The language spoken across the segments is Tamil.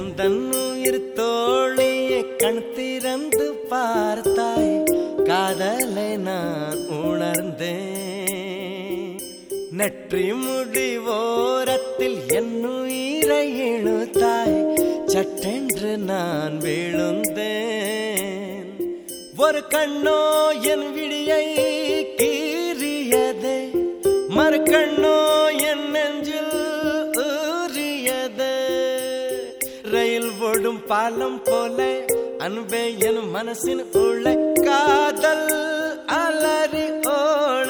எந்தன் உயிர் தோழியை கண் திறந்து பார்த்தாய், காதலை நான் உணர்ந்தேன். நெற்றி முடி ஓரத்தில் என் உயிரை இழுத்தாய், சட்டென்று நான் விழுந்தேன். ஒரு கண்ணோ என் விழியை கீறியதே, மறு கண்ணோ என் நெஞ்சில் ஊறியதே. ரயில் ஓடும் பாலம் போல அன்பே என் மனசின் உள்ள காதல் அலறி ஓட.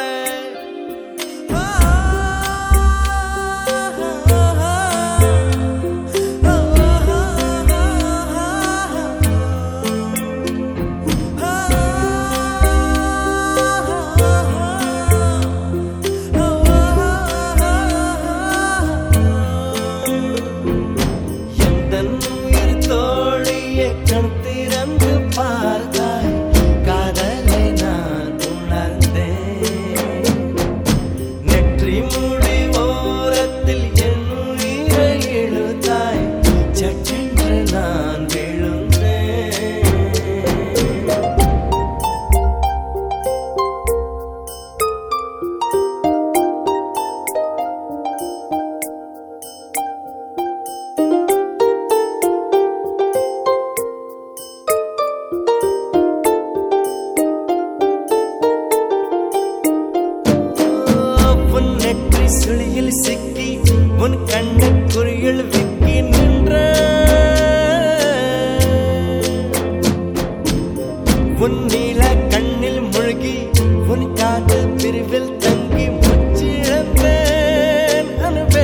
சுழியில் சிக்கி உன் கண்ணு குறியில் விக்கி நின்ற, உன் நீல கண்ணில் முழுகி உன் காது பிரிவில் தங்கி முச்சிழந்தேன் அனுபே.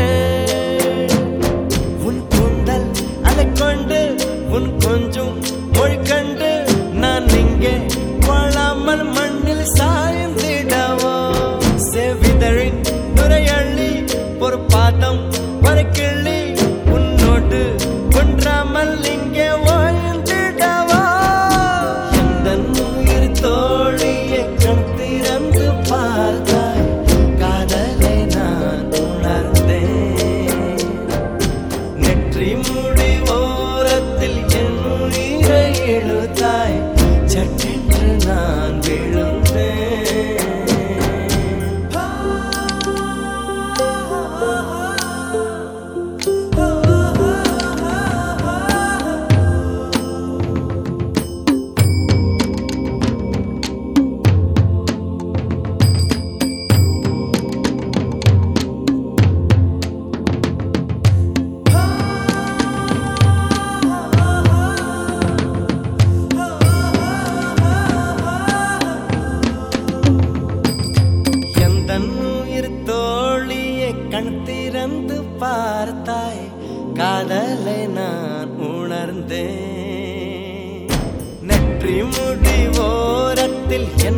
உன் கூந்தல் அலை கொண்டு உன் கொஞ்சம் மொழி கண்டு நான் இங்கே வாழாமல் மண்ணில் சாய்ந்திடவோ. செவிதழின் நுரையள்ளி ஒரு பாதம் ஒரு கிள்ளி உன்னோடு ஒன்றாமல் இங்கே வாழ்ந்திடவா. எந்த உயிர் தோழியை கண் திறந்து பார்த்தாய், காதலை நான் உணர்ந்தேன். நெற்றி முடி ஓரத்தில் என் உயிரை இழுத்தாய், சட்டென்று நான் விழுந்தேன். கண் திறந்து பார்த்தாய், காதலை நான் உணர்ந்தேன். நெற்றி முடி ஓரத்தில் என்